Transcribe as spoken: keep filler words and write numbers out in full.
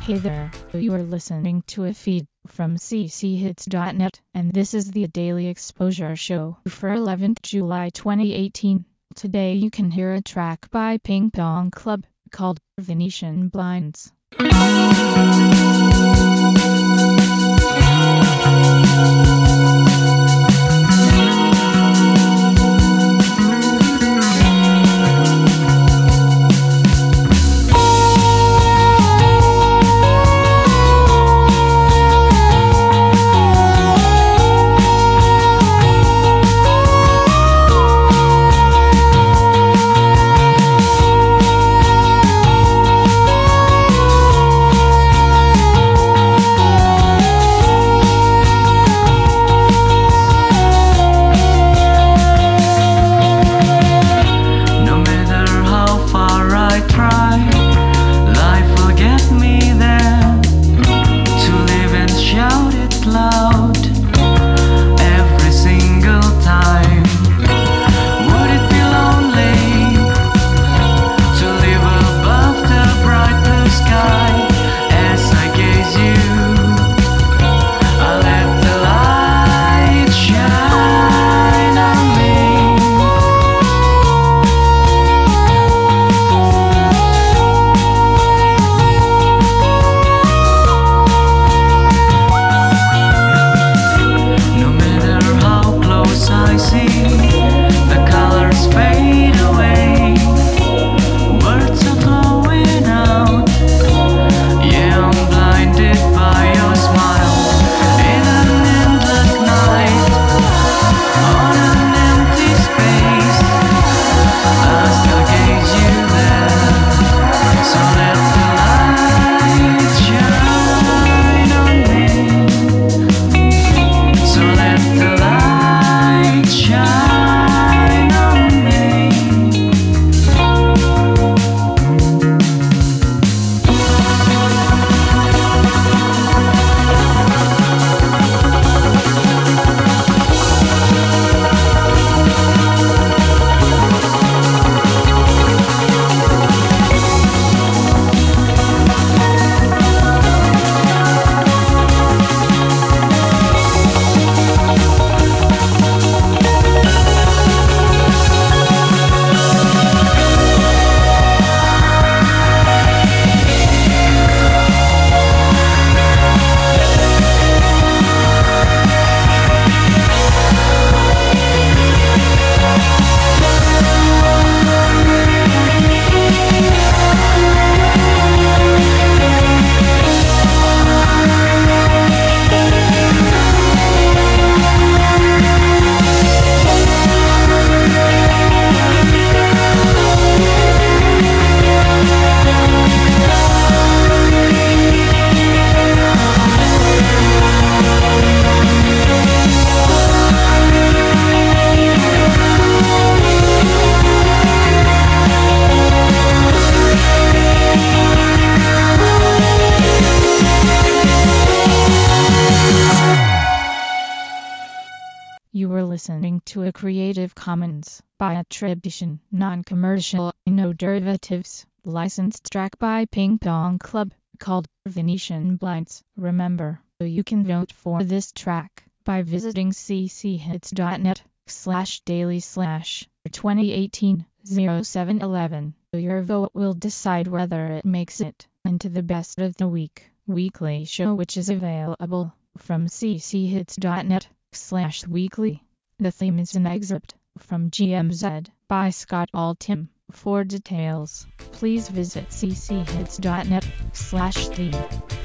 Hey there, you are listening to a feed from c c hits dot net, and this is the Daily Exposure Show for eleventh July twenty eighteen. Today you can hear a track by Ping Pong Club called Venetian Blinds. You were listening to a Creative Commons by attribution, non-commercial, no derivatives, licensed track by Ping Pong Club called Venetian Blinds. Remember, you can vote for this track by visiting c c hits dot net slash daily slash twenty eighteen oh seven eleven. Your vote will decide whether it makes it into the best of the week weekly show, which is available from c c hits dot net slash weekly. The theme is an excerpt from G M Z by Scott Altham. For details, please visit c c hits dot net slash theme.